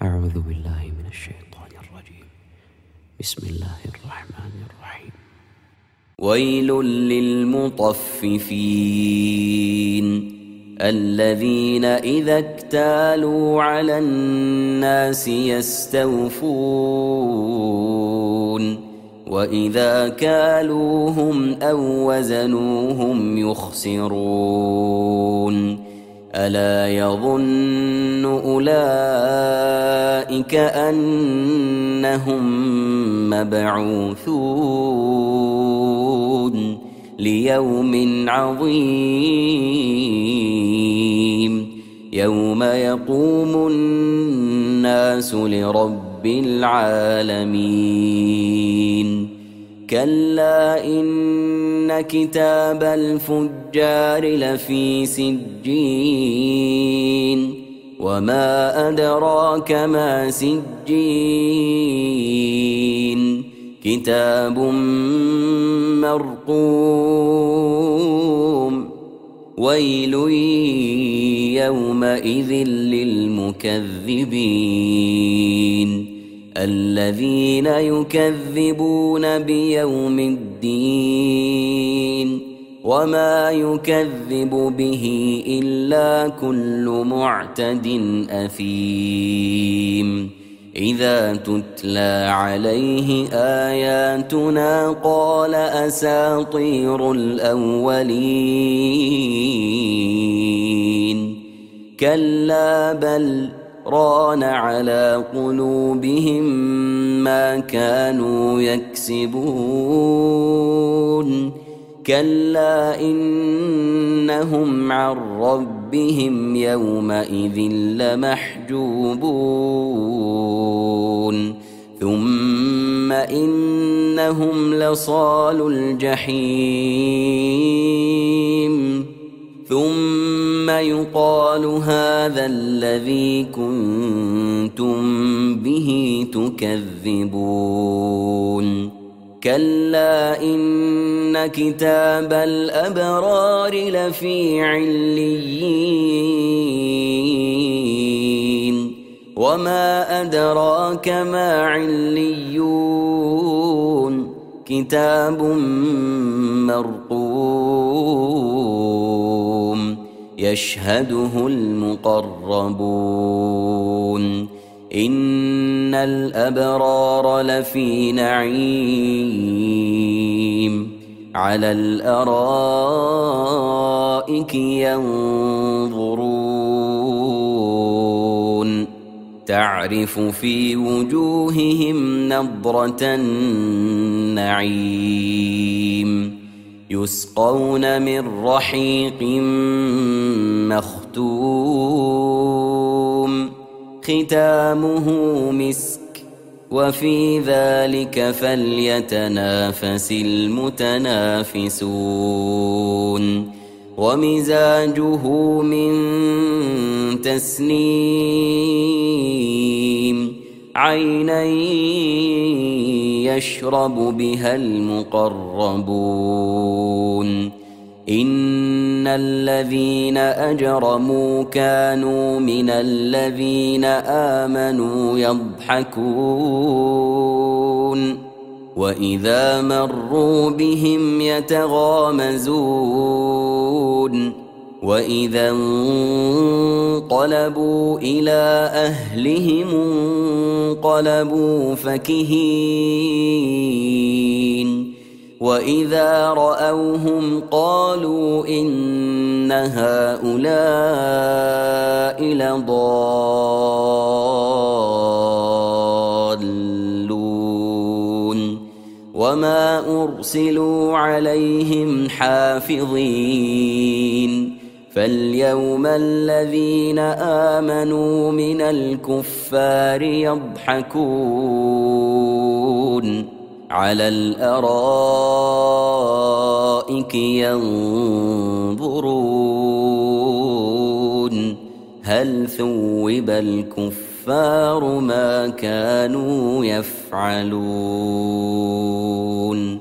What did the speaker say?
أعوذ بالله من الشيطان الرجيم. بسم الله الرحمن الرحيم. ويل للمطففين الذين إذا اكتالوا على الناس يستوفون وإذا كالوهم أو وزنوهم يخسرون ألا يظن أولئك أنهم مبعوثون ليوم عظيم يوم يقوم الناس لرب العالمين كلا إن كتاب الفجار لفي سجين وما أدراك ما سجين كتاب مرقوم ويل يومئذ للمكذبين الذين يكذبون بيوم الدين وما يكذب به إلا كل معتد أثيم إذا تتلى عليه آياتنا قال أساطير الأولين كلا بل ران على قلوبهم ما كانوا يكسبون كلا إنهم عن ربهم يومئذ لمحجوبون ثم إنهم لصالو الجحيم ثم يقال هذا الذي كنتم به تكذبون كلا إن كتاب الأبرار لفي عليين وما أدراك ما عليون كتاب مرقوم يشهده المقربون إن الأبرار لفي نعيم على الأرائك ينظرون تعرف في وجوههم نضرة النعيم يسقون من رحيق مختوم ختامه مسك وفي ذلك فليتنافس المتنافسون ومزاجه من تسنيم عينا يشرب بها المقربون إن الذين أجرموا كانوا من الذين آمنوا يضحكون وإذا مروا بهم يتغامزون وإذا انقلبوا إلى أهلهم انقلبوا فكهين وإذا رأوهم قالوا إن هؤلاء لضالون وما أرسلوا عليهم حافظين فاليوم الذين آمنوا من الكفار يضحكون على الأرائك ينظرون هل ثوب الكفار ما كانوا يفعلون